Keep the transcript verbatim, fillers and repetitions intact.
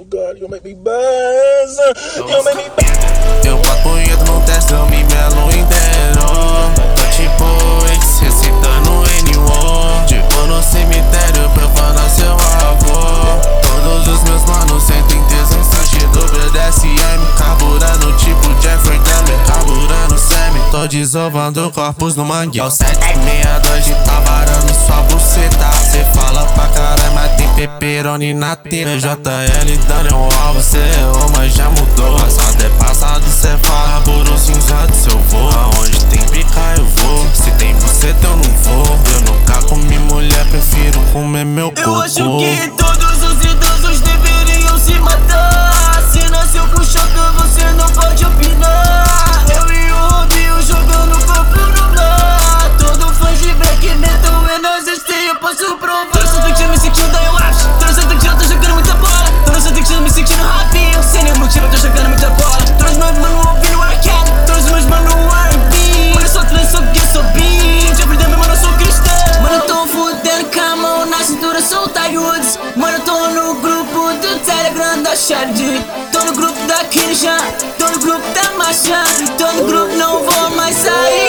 God, you make me buzz. You make me buzz. Eu boto punheta no teste, eu me melo inteiro. Tô tipo ex, recitando N O. Tipo no cemitério, profanar seu avô. Todos os meus manos sentem tesão, sentido B D S M. Carburando tipo Jeffrey Dahmer, carburando Sammy. Tô desovando corpos no mangueiro. sete seis dois de tavarando sua buceta. Cê fala pra caralho, mas tem pepperoni na tira. J L Daniel Alves, cê errou, mas já mudou. Passado é passado, cê fala por um cinzado, se eu vou. Aonde tem pica eu vou, se tem buceta eu não vou. Eu nunca comi mulher, prefiro comer meu cocô. Eu acho que todos os idosos deveriam se matar. Se nasceu com choque, você não pode opinar. Eu e o Robinho jogando corpo no mar. Todo fã de black metal e nós existem, eu posso provar. Tô no santo que me sentindo da eu acho. Tô no santo que eu tô jogando muita bola. Tô no santo que eu me sentindo rapinho. Sem nenhum motivo eu tô jogando muita bola. Tô nos meus mano ouvindo R. Kelly. Tô nos meus mano R and B. Mano, eu sou trans, sou gay, sou bi. Já perdeu meu mano, eu sou cristão. Mano, eu tô fudendo com a mão na cintura, sou Tiger Woods. Mano, eu tô no grupo do Telegram da Shardy. Tô no grupo da Kirjan, tô no grupo da Marcha. Tô no grupo, não vou mais sair.